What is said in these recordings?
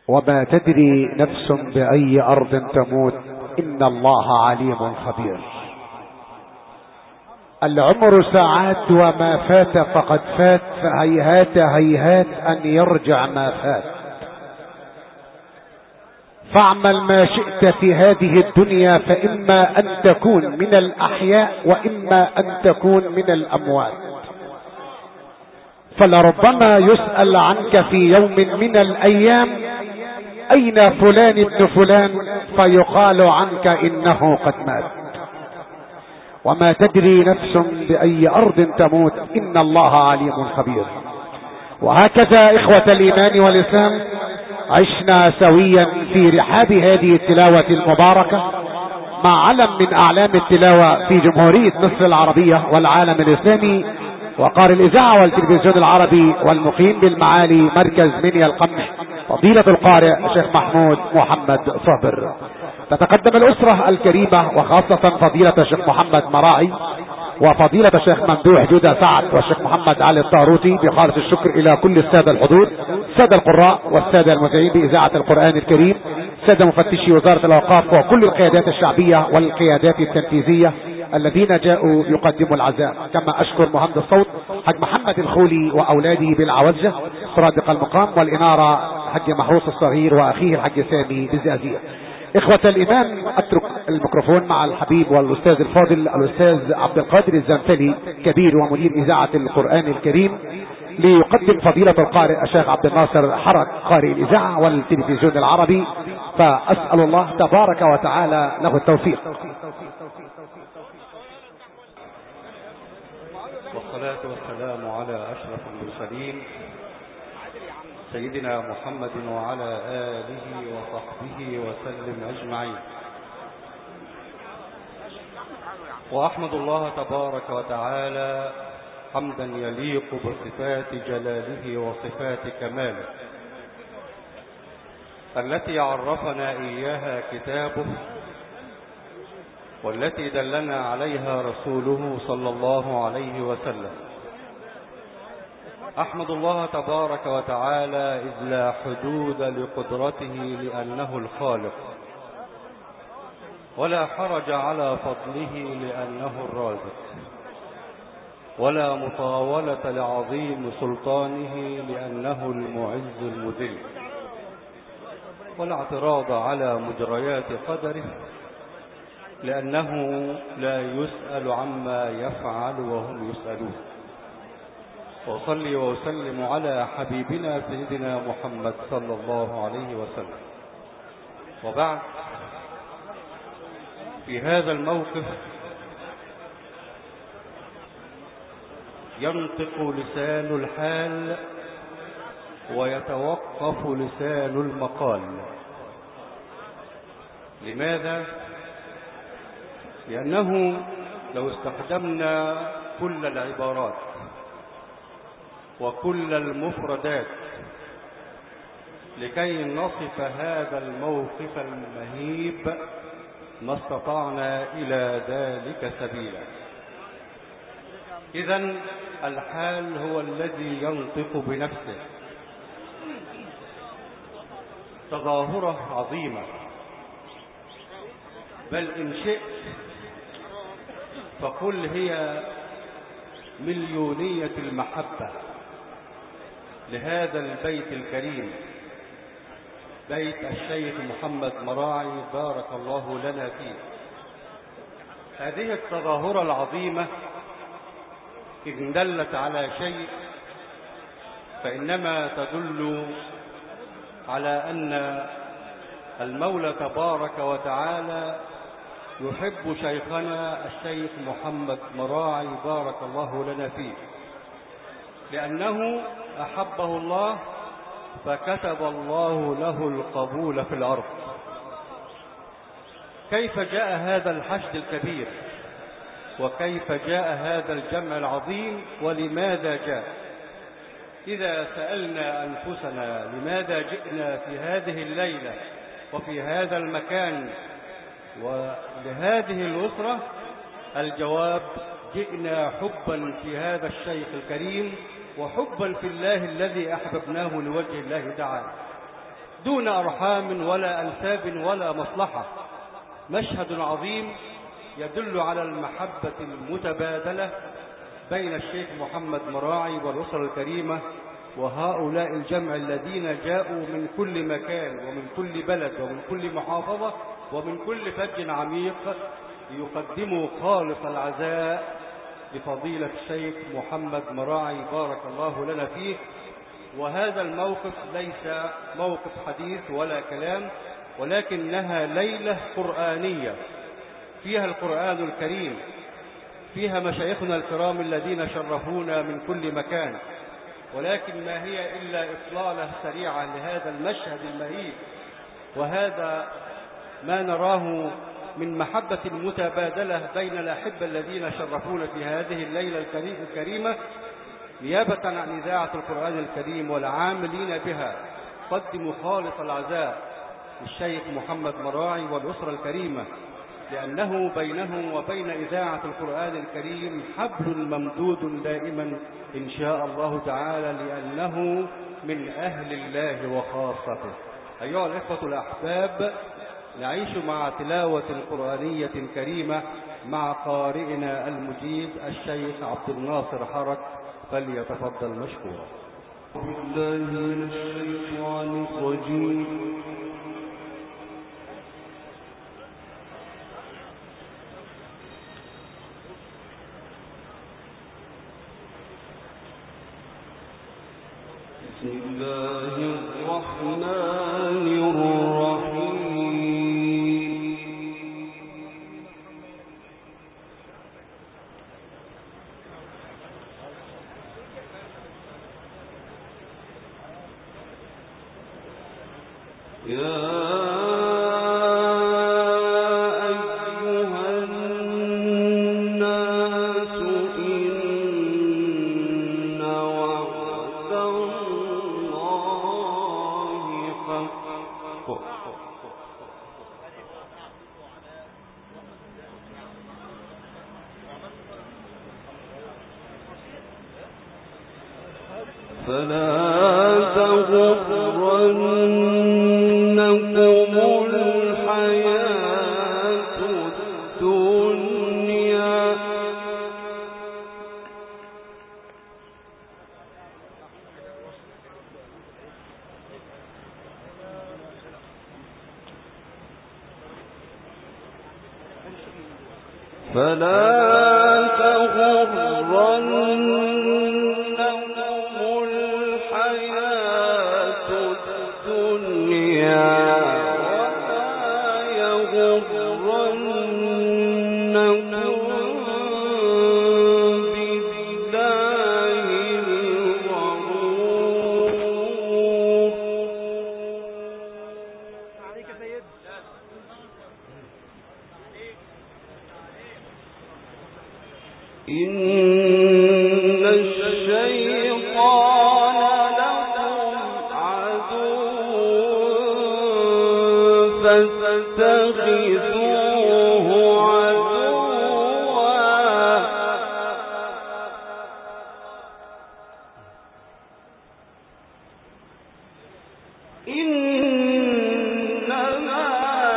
وما تدري نفس بأي أرض تموت إن الله عليم خبير. العمر ساعات وما فات فقد فات، فهيهات هيهات أن يرجع ما فات. فاعمل ما شئت في هذه الدنيا، فإما أن تكون من الأحياء وإما أن تكون من الأموات. فلربما يسأل عنك في يوم من الأيام أين فلان ابن فلان، فيقال عنك إنه قد مات. وما تدري نفس بأي أرض تموت إن الله عليم خبير. وهكذا إخوة الإيمان والإسلام عشنا سويا في رحاب هذه التلاوة المباركة مع علم من أعلام التلاوة في جمهورية مصر العربية والعالم الإسلامي، وقارئ الإذاعة والتلفزيون العربي والمقيم بالمعالي مركز منيا القمح فضيلة القارئ الشيخ محمود محمد صابر. تتقدم الأسرة الكريمة وخاصة فضيلة الشيخ محمد مراعي وفضيلة الشيخ ممدوح جودة سعد والشيخ محمد علي الطاروسي بخالص الشكر إلى كل السادة الحضور، السادة القراء والسادة المذيعين بإذاعة القرآن الكريم، السادة مفتشي وزارة الأوقاف وكل القيادات الشعبية والقيادات التنفيذية الذين جاءوا يقدموا العزاء. كما أشكر مهندس الصوت حاج محمد الخولي وأولاده بالعوجة صادق المقام، والإنارة حاج محروس الصغير وأخيه الحاج سامي بالزازية. إخوة الإيمان، أترك الميكروفون مع الحبيب والأستاذ الفاضل الأستاذ عبد القادر الزنفلي كبير ومدير إذاعة القرآن الكريم ليقدم فضيلة القارئ الشيخ عبد الناصر حرج قارئ الإذاعة والتلفزيون العربي، فأسأل الله تبارك وتعالى له التوفيق. والصلاة والسلام على أشرف المرسلين سيدنا محمد وعلى آله وصحبه وسلم أجمعين. وأحمد الله تبارك وتعالى حمدا يليق بصفات جلاله وصفات كماله التي عرفنا إياها كتابه، والتي دلنا عليها رسوله صلى الله عليه وسلم. أحمد الله تبارك وتعالى إذ لا حدود لقدرته لأنه الخالق، ولا حرج على فضله لأنه الرازق، ولا مطاولة لعظيم سلطانه لأنه المعز المذل، ولا اعتراض على مجريات قدره لأنه لا يسأل عما يفعل وهم يسألون. وصلي وسلم على حبيبنا سيدنا محمد صلى الله عليه وسلم. وبعد، في هذا الموقف ينطق لسان الحال ويتوقف لسان المقال. لماذا؟ لأنه لو استخدمنا كل العبارات وكل المفردات لكي نصف هذا الموقف المهيب ما استطعنا إلى ذلك سبيلا. إذن الحال هو الذي ينطق بنفسه. تظاهرة عظيمة، بل إن شئت فقل هي مليونية المحبة لهذا البيت الكريم، بيت الشيخ محمد مراعي بارك الله لنا فيه. هذه التظاهرة العظيمة إن دلت على شيء فإنما تدل على أن المولى تبارك وتعالى يحب شيخنا الشيخ محمد مراعي بارك الله لنا فيه، لأنه أحبه الله فكتب الله له القبول في الأرض. كيف جاء هذا الحشد الكبير؟ وكيف جاء هذا الجمع العظيم؟ ولماذا جاء؟ إذا سألنا أنفسنا لماذا جئنا في هذه الليلة وفي هذا المكان ولهذه الأسرة، الجواب: جئنا حبا في هذا الشيخ الكريم وحبا في الله الذي أحببناه لوجه الله تعالى. دون أرحام ولا أنساب ولا مصلحة. مشهد عظيم يدل على المحبة المتبادلة بين الشيخ محمد مراعي والأسرة الكريمة وهؤلاء الجمع الذين جاءوا من كل مكان ومن كل بلد ومن كل محافظة ومن كل فج عميق ليقدموا خالص العزاء لفضيلة الشيخ محمد مراعي بارك الله لنا فيه. وهذا الموقف ليس موقف حديث ولا كلام، ولكنها ليلة قرآنية فيها القرآن الكريم، فيها مشايخنا الكرام الذين شرفونا من كل مكان، ولكن ما هي إلا إطلالة سريعة لهذا المشهد المهيب. وهذا ما نراه من محبة متبادلة بين الأحبة الذين شرفونا في هذه الليلة الكريمة، نيابة عن إذاعة القرآن الكريم والعاملين بها. قدموا خالص العزاء للشيخ محمد مراعي والأسرة الكريمة، لأنه بينه وبين إذاعة القرآن الكريم حبل ممدود دائما إن شاء الله تعالى، لأنه من أهل الله وخاصته. أيها الإخوة الأحباب، نعيش مع تلاوة قرآنية كريمة مع قارئنا المجيد الشيخ عبد الناصر حرك، فليتفضل مشكورا. بالله من الشيطان الرجيم. بسم الله الرحمن الرحيم. يا فلا تغرنكم الحياة الدنيا إن الشيطان لكم عدو فاتخذوه عدوا إنما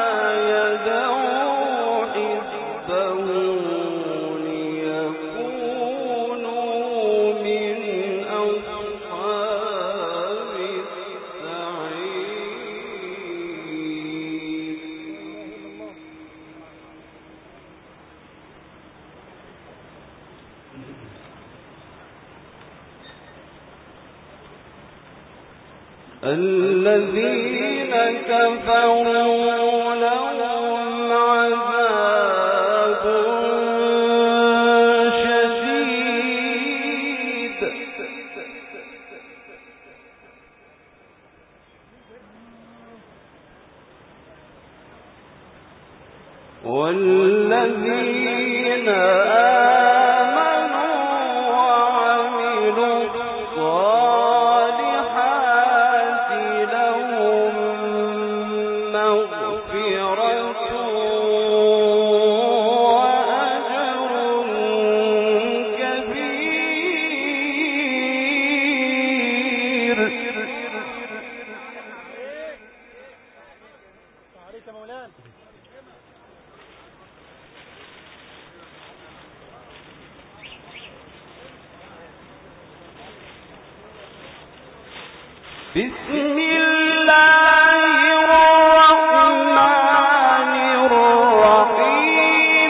يدعو حزبه ليكونوا من أصحاب السعير. الذين كفروا لهم عذاب شديد والذين آمنوا وعملوا الصالحات لهم مغفرة وأجر كبير. مولانا. بسم الله الرحمن الرحيم.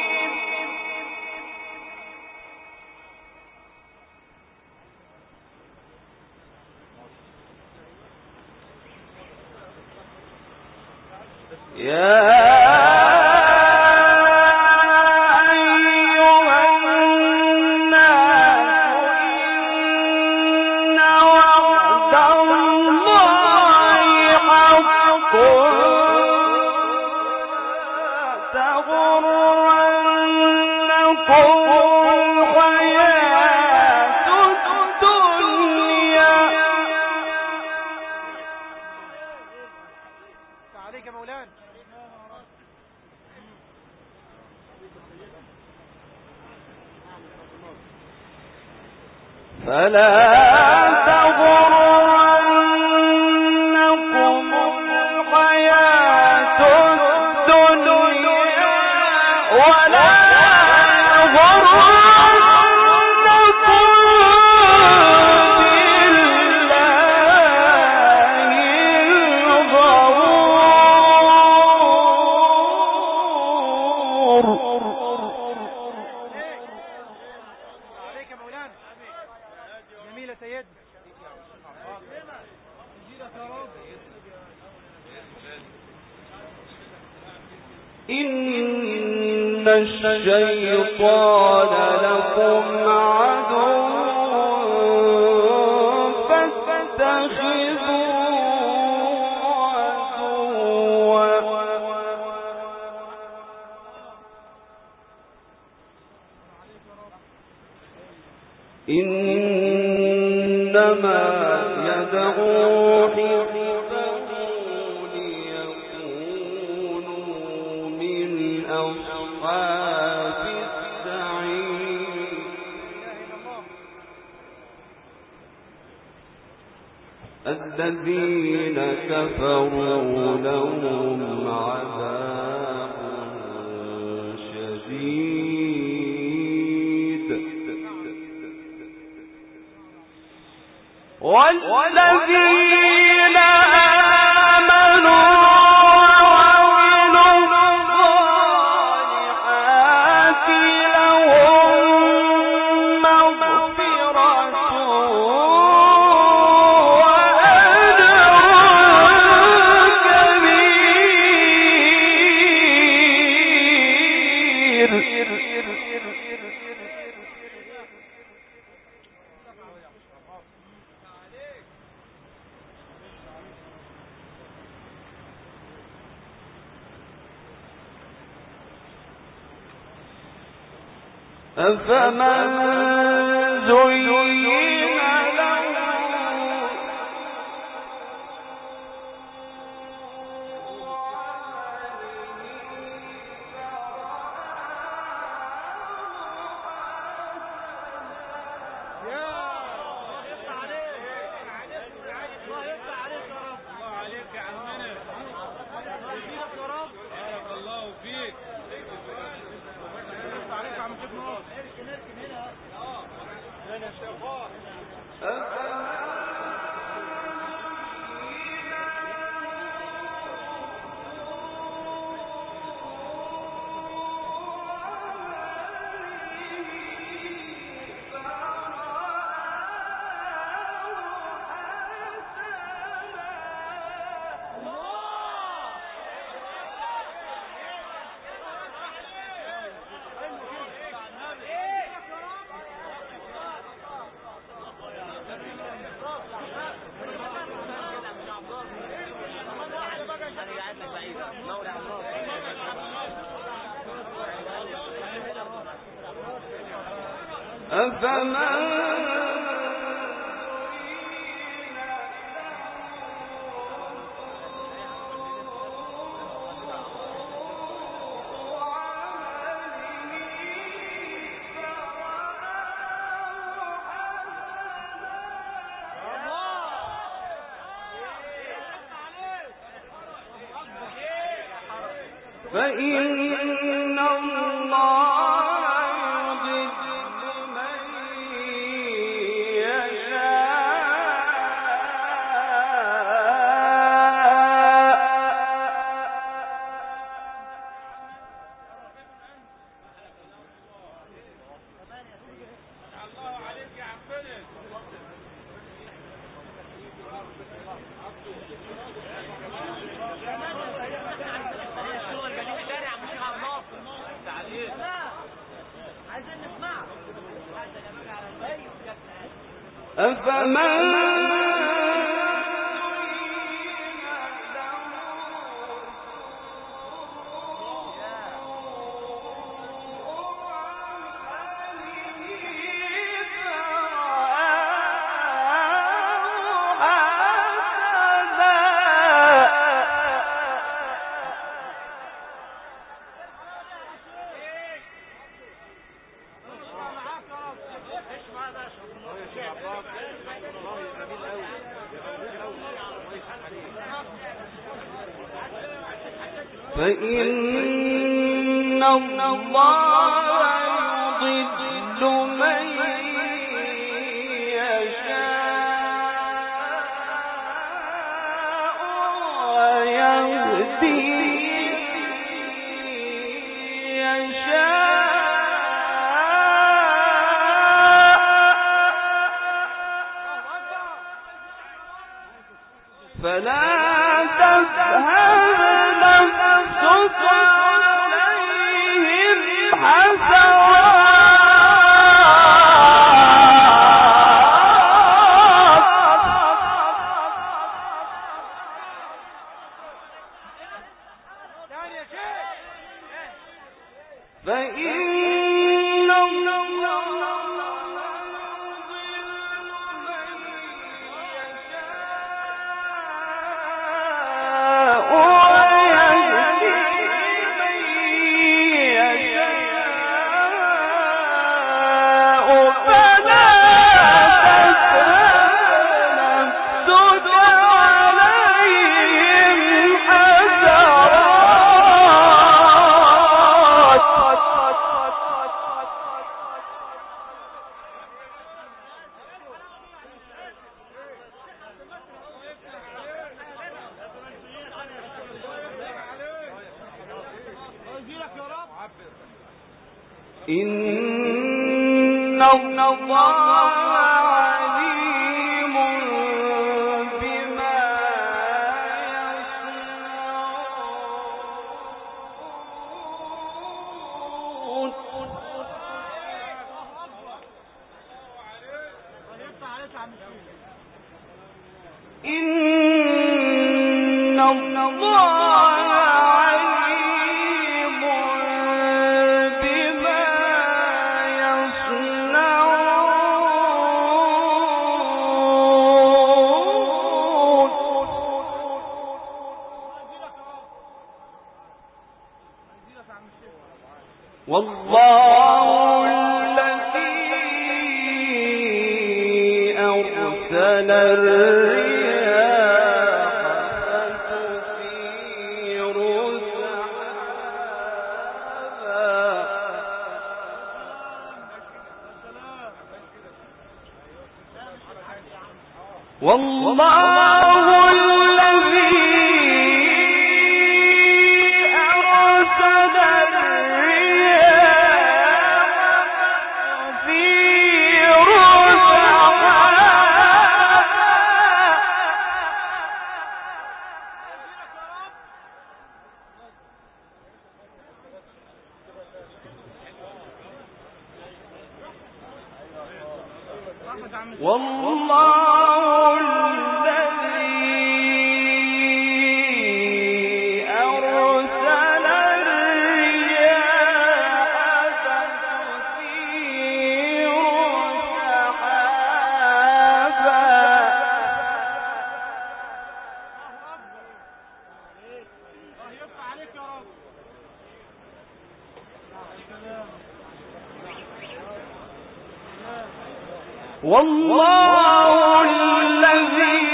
إن الشيطان لكم عدو فاتخذوه عدوا إنما يدعو حزبه ليكونوا من أصحاب السعير الذين كفروا لهم عذاب شديد والذين آمنوا وعملوا الصالحات لهم مغفرة أفمن زين له فإن الله فإن الله يضل من يشاء ويهدي فلا تذهب نفسك عليهم حسرات فإن الله إن الله عليم بما يصنعون إن الله والله الذي أرسل الرياح فتثير سحابا والله الذي أرسل والله الذي أرسل الرياح فتثير سحابا والله الذي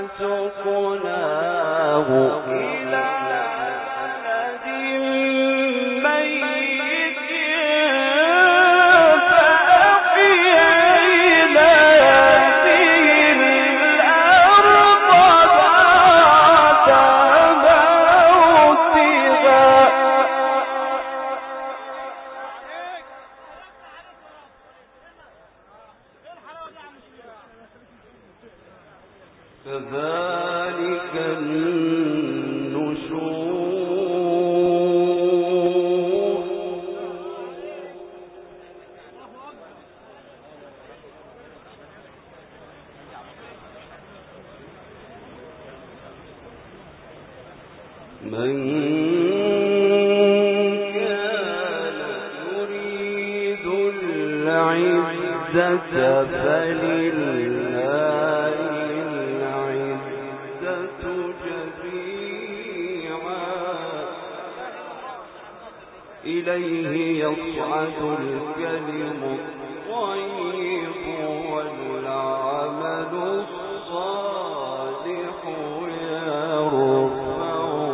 سقناه إلى بلد ميت فأحيينا به الأرض بعد موتها كذلك النشور من كان يريد العزة فلله العزة جميعا إليه يصعد الكلم الطيب والعمل الصالح يرفعه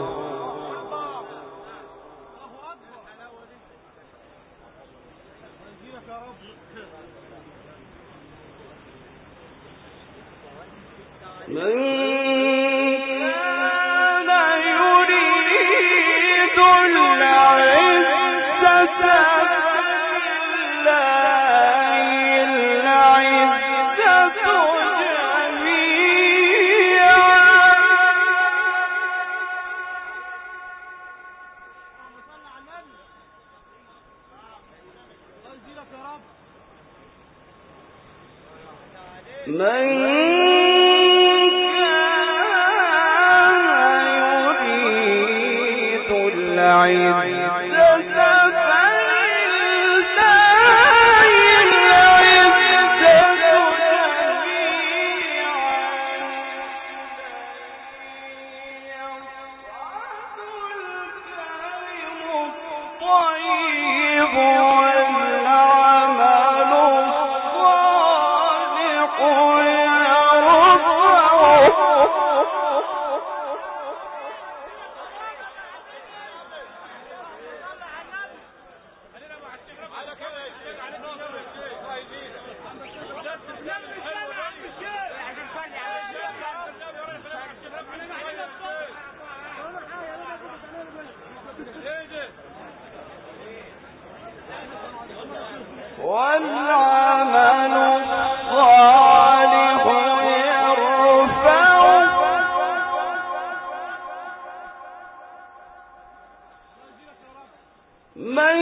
من كان يريد العزة فلله العزة جميعا من والعمل الصالح يرفعه من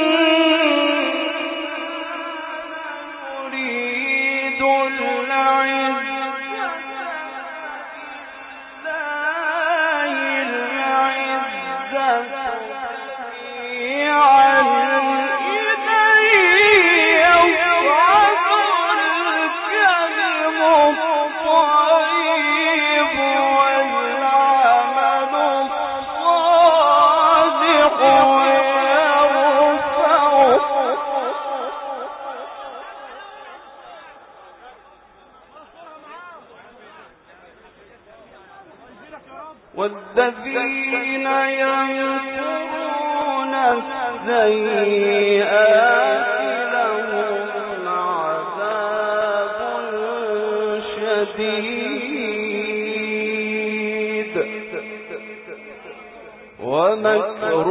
يريد العزة والذين يمكرون السيئات لهم عذاب شديد ومكر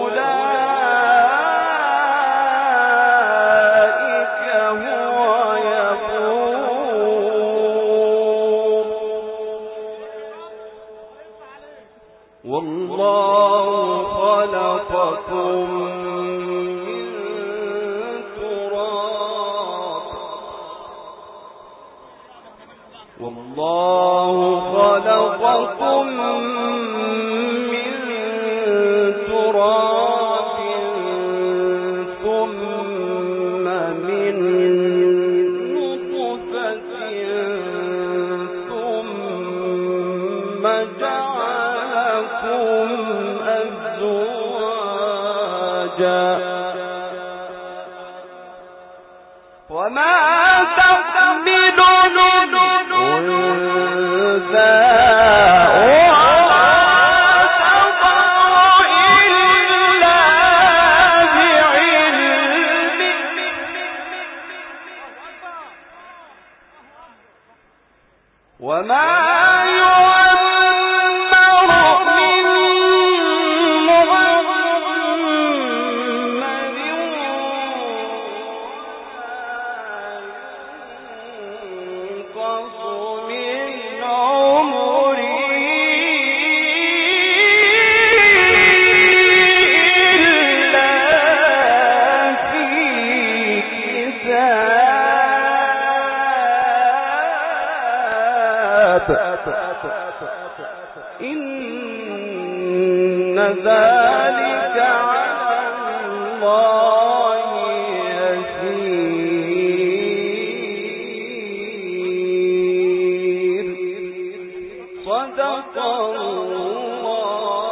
أولئك هو يبور والله خلقكم من تراب والله خلقكم من تراب ثم من نطفة ثم جعلكم أزواجا وما تحمل أنثى إن ذلك على الله يسير. صدق الله